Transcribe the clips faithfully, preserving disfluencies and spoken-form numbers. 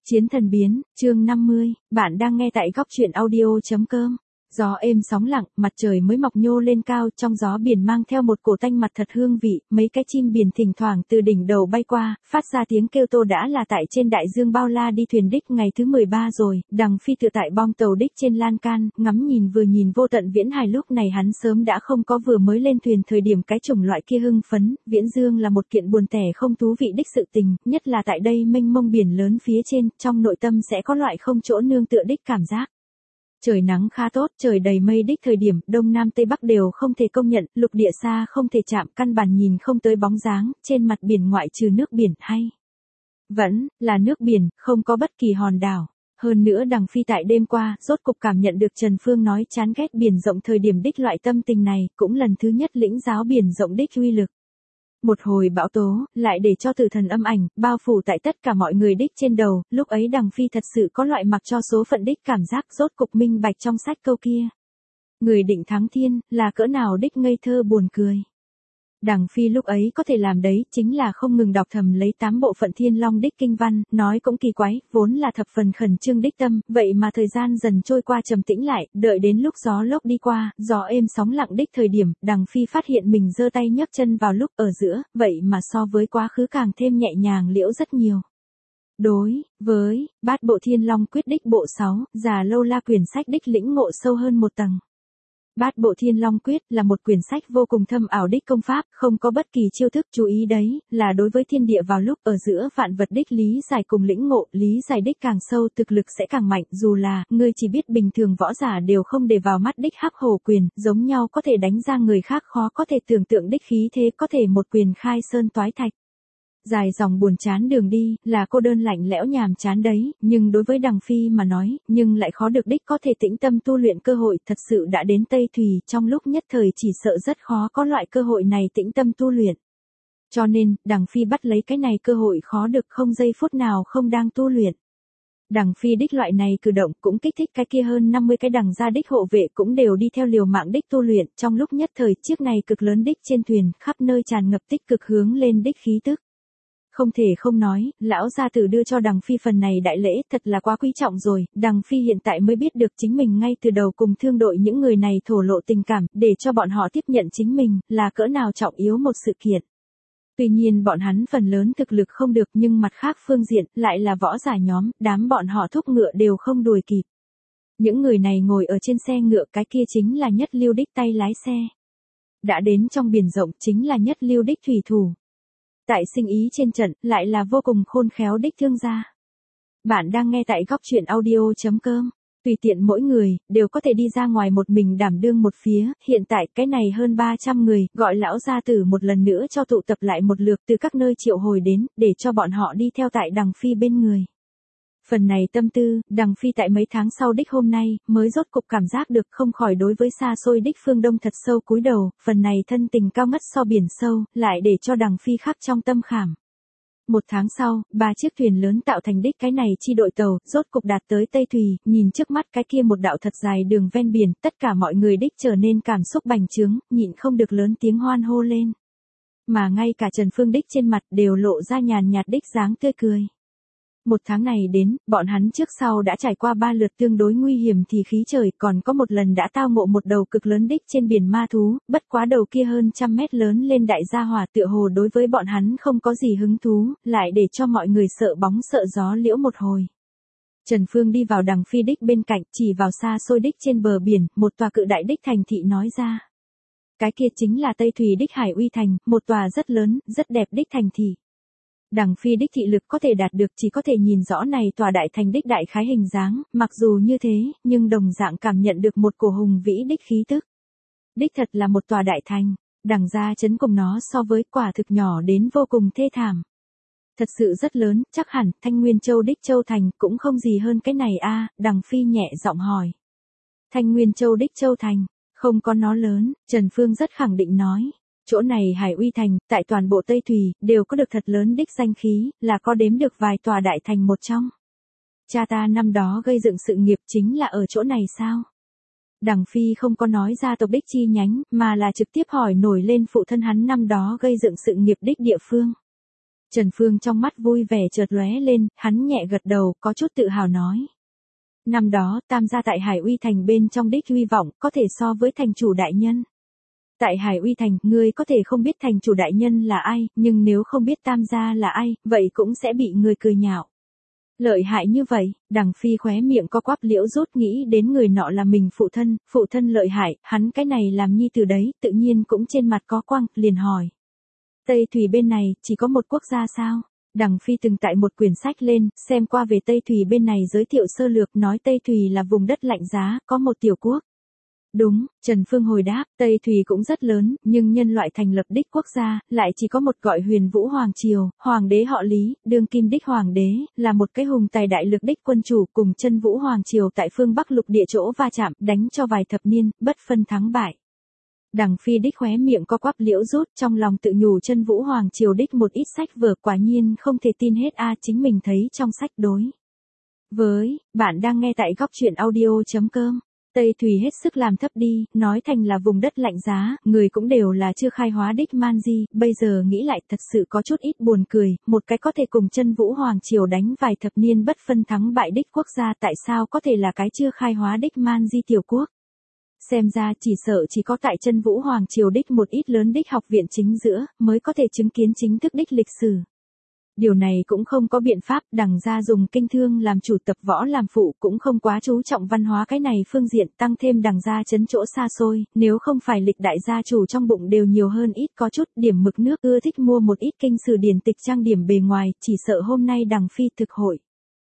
Chiến thần biến, chương năm mươi, bạn đang nghe tại góc truyện audio.com. Gió êm sóng lặng, mặt trời mới mọc nhô lên cao, trong gió biển mang theo một cổ tanh mặt thật hương vị, mấy cái chim biển thỉnh thoảng từ đỉnh đầu bay qua, phát ra tiếng kêu tô đã là tại trên đại dương bao la đi thuyền đích ngày thứ mười ba rồi, Đằng Phi tự tại bong tàu đích trên lan can, ngắm nhìn vừa nhìn vô tận viễn hải lúc này hắn sớm đã không có vừa mới lên thuyền thời điểm cái chủng loại kia hưng phấn, viễn dương là một kiện buồn tẻ không thú vị đích sự tình, nhất là tại đây mênh mông biển lớn phía trên, trong nội tâm sẽ có loại không chỗ nương tựa đích cảm giác. Trời nắng khá tốt, trời đầy mây đích thời điểm, đông nam tây bắc đều không thể công nhận, lục địa xa không thể chạm, căn bản nhìn không tới bóng dáng, trên mặt biển ngoại trừ nước biển hay vẫn là nước biển, không có bất kỳ hòn đảo. Hơn nữa Đằng Phi tại đêm qua, rốt cục cảm nhận được Trần Phương nói chán ghét biển rộng thời điểm đích loại tâm tình này, cũng lần thứ nhất lĩnh giáo biển rộng đích uy lực. Một hồi bão tố, lại để cho tử thần âm ảnh, bao phủ tại tất cả mọi người đích trên đầu, lúc ấy Đằng Phi thật sự có loại mặc cho số phận đích cảm giác rốt cục minh bạch trong sách câu kia. Người định thắng thiên, là cỡ nào đích ngây thơ buồn cười. Đằng Phi lúc ấy có thể làm đấy, chính là không ngừng đọc thầm lấy tám bộ phận thiên long đích kinh văn, nói cũng kỳ quái, vốn là thập phần khẩn trương đích tâm, vậy mà thời gian dần trôi qua trầm tĩnh lại, đợi đến lúc gió lốc đi qua, gió êm sóng lặng đích thời điểm, Đằng Phi phát hiện mình giơ tay nhấc chân vào lúc ở giữa, vậy mà so với quá khứ càng thêm nhẹ nhàng liễu rất nhiều. Đối với Bát Bộ Thiên Long Quyết đích bộ sáu, Già Lâu La quyển sách đích lĩnh ngộ sâu hơn một tầng. Bát Bộ Thiên Long Quyết là một quyển sách vô cùng thâm ảo đích công pháp, không có bất kỳ chiêu thức, chú ý đấy, là đối với thiên địa vào lúc ở giữa vạn vật đích lý giải cùng lĩnh ngộ, lý giải đích càng sâu thực lực sẽ càng mạnh, dù là, ngươi chỉ biết bình thường võ giả đều không để vào mắt đích Hắc Hổ quyền, giống nhau có thể đánh ra người khác khó có thể tưởng tượng đích khí thế có thể một quyền khai sơn toái thạch. Dài dòng buồn chán đường đi, là cô đơn lạnh lẽo nhàm chán đấy, nhưng đối với Đằng Phi mà nói, nhưng lại khó được đích có thể tĩnh tâm tu luyện cơ hội, thật sự đã đến Tây Thùy, trong lúc nhất thời chỉ sợ rất khó có loại cơ hội này tĩnh tâm tu luyện. Cho nên, Đằng Phi bắt lấy cái này cơ hội khó được không giây phút nào không đang tu luyện. Đằng Phi đích loại này cử động cũng kích thích cái kia hơn năm mươi cái đằng gia đích hộ vệ cũng đều đi theo liều mạng đích tu luyện, trong lúc nhất thời chiếc này cực lớn đích trên thuyền, khắp nơi tràn ngập tích cực hướng lên đích khí tức. Không thể không nói, lão gia tử đưa cho Đằng Phi phần này đại lễ thật là quá quý trọng rồi, Đằng Phi hiện tại mới biết được chính mình ngay từ đầu cùng thương đội những người này thổ lộ tình cảm, để cho bọn họ tiếp nhận chính mình, là cỡ nào trọng yếu một sự kiện. Tuy nhiên bọn hắn phần lớn thực lực không được nhưng mặt khác phương diện, lại là võ giả nhóm, đám bọn họ thúc ngựa đều không đuổi kịp. Những người này ngồi ở trên xe ngựa cái kia chính là nhất lưu đích tay lái xe. Đã đến trong biển rộng chính là nhất lưu đích thủy thủ. Tại sinh ý trên trận, lại là vô cùng khôn khéo đích thương gia. Bạn đang nghe tại góc truyện audio.com. Tùy tiện mỗi người, đều có thể đi ra ngoài một mình đảm đương một phía, hiện tại cái này hơn ba trăm người, gọi lão gia tử một lần nữa cho tụ tập lại một lượt từ các nơi triệu hồi đến, để cho bọn họ đi theo tại Đằng Phi bên người. Phần này tâm tư, Đằng Phi tại mấy tháng sau đích hôm nay, mới rốt cục cảm giác được không khỏi đối với xa xôi đích phương Đông thật sâu cúi đầu, phần này thân tình cao ngất so biển sâu, lại để cho Đằng Phi khắc trong tâm khảm. Một tháng sau, ba chiếc thuyền lớn tạo thành đích cái này chi đội tàu, rốt cục đạt tới Tây Thùy, nhìn trước mắt cái kia một đạo thật dài đường ven biển, tất cả mọi người đích trở nên cảm xúc bành trướng, nhịn không được lớn tiếng hoan hô lên. Mà ngay cả Trần Phương đích trên mặt đều lộ ra nhàn nhạt đích dáng tươi cười. Một tháng này đến, bọn hắn trước sau đã trải qua ba lượt tương đối nguy hiểm thì khí trời, còn có một lần đã tao ngộ một đầu cực lớn đích trên biển ma thú, bất quá đầu kia hơn trăm mét lớn lên đại gia hỏa tựa hồ đối với bọn hắn không có gì hứng thú, lại để cho mọi người sợ bóng sợ gió liễu một hồi. Trần Phương đi vào Đằng Phi đích bên cạnh, chỉ vào xa xôi đích trên bờ biển, một tòa cự đại đích thành thị nói ra. Cái kia chính là Tây Thùy đích Hải Uy Thành, một tòa rất lớn, rất đẹp đích thành thị. Đằng Phi đích thị lực có thể đạt được chỉ có thể nhìn rõ này tòa đại thành đích đại khái hình dáng, mặc dù như thế, nhưng đồng dạng cảm nhận được một cổ hùng vĩ đích khí tức. Đích thật là một tòa đại thành, Đằng gia trấn cùng nó so với quả thực nhỏ đến vô cùng thê thảm. Thật sự rất lớn, chắc hẳn Thanh Nguyên Châu đích Châu Thành cũng không gì hơn cái này a, Đằng Phi nhẹ giọng hỏi. Thanh Nguyên Châu đích Châu Thành, không có nó lớn, Trần Phương rất khẳng định nói. Chỗ này Hải Uy Thành, tại toàn bộ Tây Thùy, đều có được thật lớn đích danh khí, là có đếm được vài tòa đại thành một trong. Cha ta năm đó gây dựng sự nghiệp chính là ở chỗ này sao? Đằng Phi không có nói ra tộc đích chi nhánh, mà là trực tiếp hỏi nổi lên phụ thân hắn năm đó gây dựng sự nghiệp đích địa phương. Trần Phương trong mắt vui vẻ chợt lóe lên, hắn nhẹ gật đầu, có chút tự hào nói. Năm đó, Tam gia tại Hải Uy Thành bên trong đích hy vọng, có thể so với thành chủ đại nhân. Tại Hải Uy Thành, ngươi có thể không biết thành chủ đại nhân là ai, nhưng nếu không biết Tam gia là ai, vậy cũng sẽ bị người cười nhạo. Lợi hại như vậy, Đằng Phi khóe miệng co quắp liễu rút nghĩ đến người nọ là mình phụ thân, phụ thân lợi hại, hắn cái này làm nhi từ đấy, tự nhiên cũng trên mặt có quang, liền hỏi. Tây Thủy bên này, chỉ có một quốc gia sao? Đằng Phi từng tại một quyển sách lên, xem qua về Tây Thủy bên này giới thiệu sơ lược nói Tây Thủy là vùng đất lạnh giá, có một tiểu quốc. Đúng, Trần Phương hồi đáp, Tây Thủy cũng rất lớn, nhưng nhân loại thành lập đích quốc gia, lại chỉ có một gọi Huyền Vũ Hoàng Triều, Hoàng đế họ Lý, đương kim đích Hoàng đế, là một cái hùng tài đại lực đích quân chủ cùng chân Vũ Hoàng Triều tại phương Bắc lục địa chỗ va chạm, đánh cho vài thập niên, bất phân thắng bại. Đằng Phi đích khóe miệng co quắp liễu rút trong lòng tự nhủ chân Vũ Hoàng Triều đích một ít sách vở quả nhiên không thể tin hết a chính mình thấy trong sách đối. Với, bạn đang nghe tại góc truyện audio.com. Tây Thủy hết sức làm thấp đi, nói thành là vùng đất lạnh giá, người cũng đều là chưa khai hóa đích man di, bây giờ nghĩ lại thật sự có chút ít buồn cười, một cái có thể cùng chân Vũ Hoàng Triều đánh vài thập niên bất phân thắng bại đích quốc gia tại sao có thể là cái chưa khai hóa đích man di tiểu quốc. Xem ra chỉ sợ chỉ có tại chân Vũ Hoàng Triều đích một ít lớn đích học viện chính giữa, mới có thể chứng kiến chính thức đích lịch sử. Điều này cũng không có biện pháp, Đằng gia dùng kinh thương làm chủ tập võ làm phụ cũng không quá chú trọng văn hóa cái này phương diện tăng thêm Đằng gia chấn chỗ xa xôi, nếu không phải lịch đại gia chủ trong bụng đều nhiều hơn ít có chút điểm mực nước ưa thích mua một ít kinh sử điển tịch trang điểm bề ngoài, chỉ sợ hôm nay Đằng Phi thực hội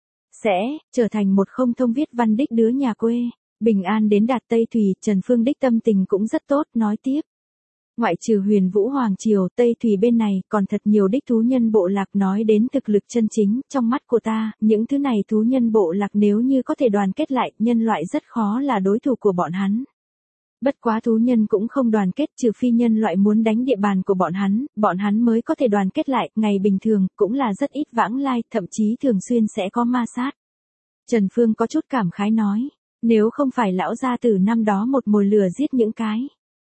sẽ trở thành một không thông viết văn đích đứa nhà quê. Bình an đến đạt Tây Thủy, Trần Phương đích tâm tình cũng rất tốt, nói tiếp. Ngoại trừ Huyền Vũ Hoàng Triều, Tây Thủy bên này, còn thật nhiều đích thú nhân bộ lạc nói đến thực lực chân chính, trong mắt của ta, những thứ này thú nhân bộ lạc nếu như có thể đoàn kết lại, nhân loại rất khó là đối thủ của bọn hắn. Bất quá thú nhân cũng không đoàn kết trừ phi nhân loại muốn đánh địa bàn của bọn hắn, bọn hắn mới có thể đoàn kết lại, ngày bình thường, cũng là rất ít vãng lai, thậm chí thường xuyên sẽ có ma sát. Trần Phương có chút cảm khái nói. Nếu không phải lão gia tử năm đó một mồi lửa giết những cái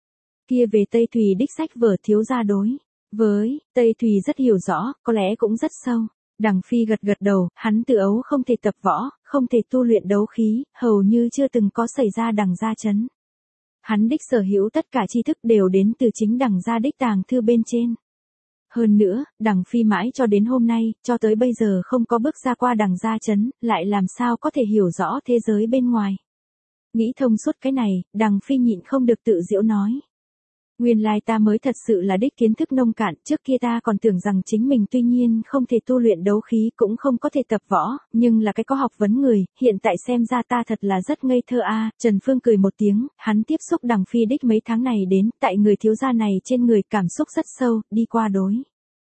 kia về Tây Thủy đích sách vở thiếu gia đối với Tây Thủy rất hiểu rõ, có lẽ cũng rất sâu. Đằng Phi gật gật đầu, hắn từ ấu không thể tập võ, không thể tu luyện đấu khí, hầu như chưa từng có xảy ra Đằng gia chấn. Hắn đích sở hữu tất cả tri thức đều đến từ chính Đằng gia đích tàng thư bên trên. Hơn nữa, Đằng Phi mãi cho đến hôm nay, cho tới bây giờ không có bước ra qua Đằng gia chấn, lại làm sao có thể hiểu rõ thế giới bên ngoài. Nghĩ thông suốt cái này, Đằng Phi nhịn không được tự giễu nói. Nguyên lai ta mới thật sự là đích kiến thức nông cạn, trước kia ta còn tưởng rằng chính mình tuy nhiên không thể tu luyện đấu khí cũng không có thể tập võ, nhưng là cái có học vấn người, hiện tại xem ra ta thật là rất ngây thơ a. Trần Phương cười một tiếng, hắn tiếp xúc Đằng Phi đích mấy tháng này đến, tại người thiếu gia này trên người cảm xúc rất sâu, đi qua đối.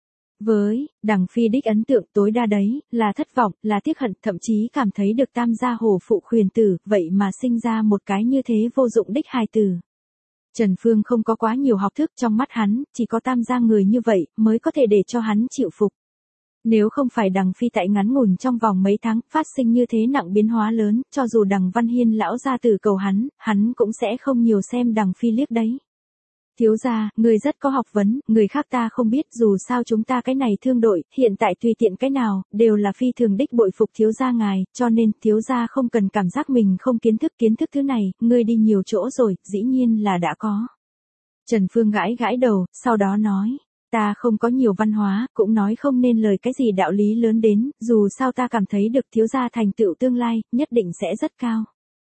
Với, Đằng Phi đích ấn tượng tối đa đấy, là thất vọng, là tiếc hận, thậm chí cảm thấy được Tam gia hổ phụ khuyển tử, vậy mà sinh ra một cái như thế vô dụng đích hài tử. Trần Phương không có quá nhiều học thức trong mắt hắn, chỉ có Tam gia người như vậy, mới có thể để cho hắn chịu phục. Nếu không phải Đằng Phi tại ngắn ngủn trong vòng mấy tháng, phát sinh như thế nặng biến hóa lớn, cho dù Đằng Văn Hiên lão gia tử cầu hắn, hắn cũng sẽ không nhiều xem Đằng Phi liếc đấy. Thiếu gia, người rất có học vấn, người khác ta không biết dù sao chúng ta cái này thương đội, hiện tại tùy tiện cái nào, đều là phi thường đích bội phục thiếu gia ngài, cho nên thiếu gia không cần cảm giác mình không kiến thức kiến thức thứ này, ngươi đi nhiều chỗ rồi, dĩ nhiên là đã có. Trần Phương gãi gãi đầu, sau đó nói, ta không có nhiều văn hóa, cũng nói không nên lời cái gì đạo lý lớn đến, dù sao ta cảm thấy được thiếu gia thành tựu tương lai, nhất định sẽ rất cao.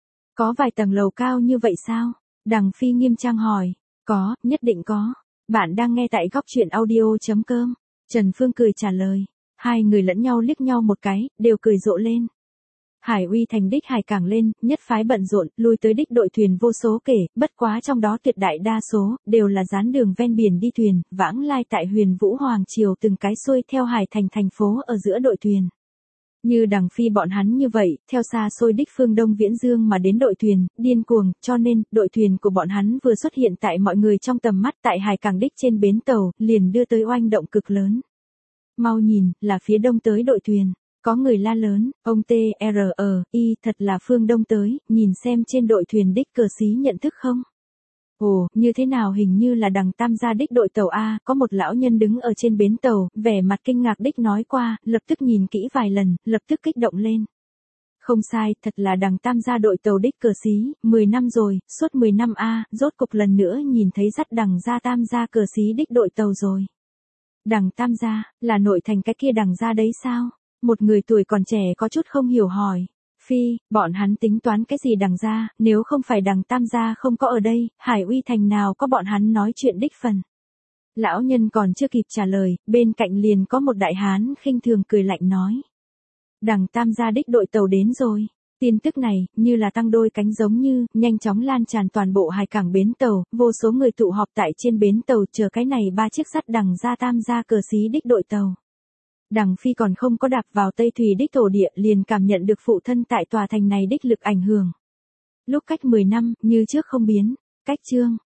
Có vài tầng lầu cao như vậy sao? Đằng Phi nghiêm trang hỏi. Có, nhất định có. Bạn đang nghe tại góc truyện audio.com. Trần Phương cười trả lời. Hai người lẫn nhau liếc nhau một cái, đều cười rộ lên. Hải Uy Thành đích hải cảng lên, nhất phái bận rộn, lui tới đích đội thuyền vô số kể, bất quá trong đó tuyệt đại đa số, đều là dán đường ven biển đi thuyền, vãng lai tại Huyền Vũ Hoàng Triều từng cái xuôi theo hải thành thành phố ở giữa đội thuyền. Như Đằng Phi bọn hắn như vậy, theo xa xôi đích phương Đông Viễn Dương mà đến đội thuyền, điên cuồng, cho nên, đội thuyền của bọn hắn vừa xuất hiện tại mọi người trong tầm mắt tại hải cảng đích trên bến tàu, liền đưa tới oanh động cực lớn. Mau nhìn, là phía đông tới đội thuyền. Có người la lớn, ông T R E I thật là phương đông tới, nhìn xem trên đội thuyền đích cờ xí nhận thức không? Ồ, như thế nào hình như là đằng Tam gia đích đội tàu A, có một lão nhân đứng ở trên bến tàu, vẻ mặt kinh ngạc đích nói qua, lập tức nhìn kỹ vài lần, lập tức kích động lên. Không sai, thật là đằng Tam gia đội tàu đích cờ xí, mười năm rồi, suốt mười năm A, rốt cục lần nữa nhìn thấy dắt đằng gia Tam gia cờ xí đích đội tàu rồi. Đằng Tam gia, là nội thành cái kia đằng gia đấy sao? Một người tuổi còn trẻ có chút không hiểu hỏi. Phi, bọn hắn tính toán cái gì đằng gia, nếu không phải đằng Tam gia không có ở đây, Hải Uy thành nào có bọn hắn nói chuyện đích phần. Lão nhân còn chưa kịp trả lời, bên cạnh liền có một đại hán khinh thường cười lạnh nói. Đằng Tam gia đích đội tàu đến rồi. Tin tức này, như là tăng đôi cánh giống như, nhanh chóng lan tràn toàn bộ hải cảng bến tàu, vô số người tụ họp tại trên bến tàu chờ cái này ba chiếc sắt đằng gia Tam gia cờ xí đích đội tàu. Đằng Phi còn không có đạp vào Tây Thủy đích thổ địa liền cảm nhận được phụ thân tại tòa thành này đích lực ảnh hưởng. Lúc cách mười năm, như trước không biến. Cách chương,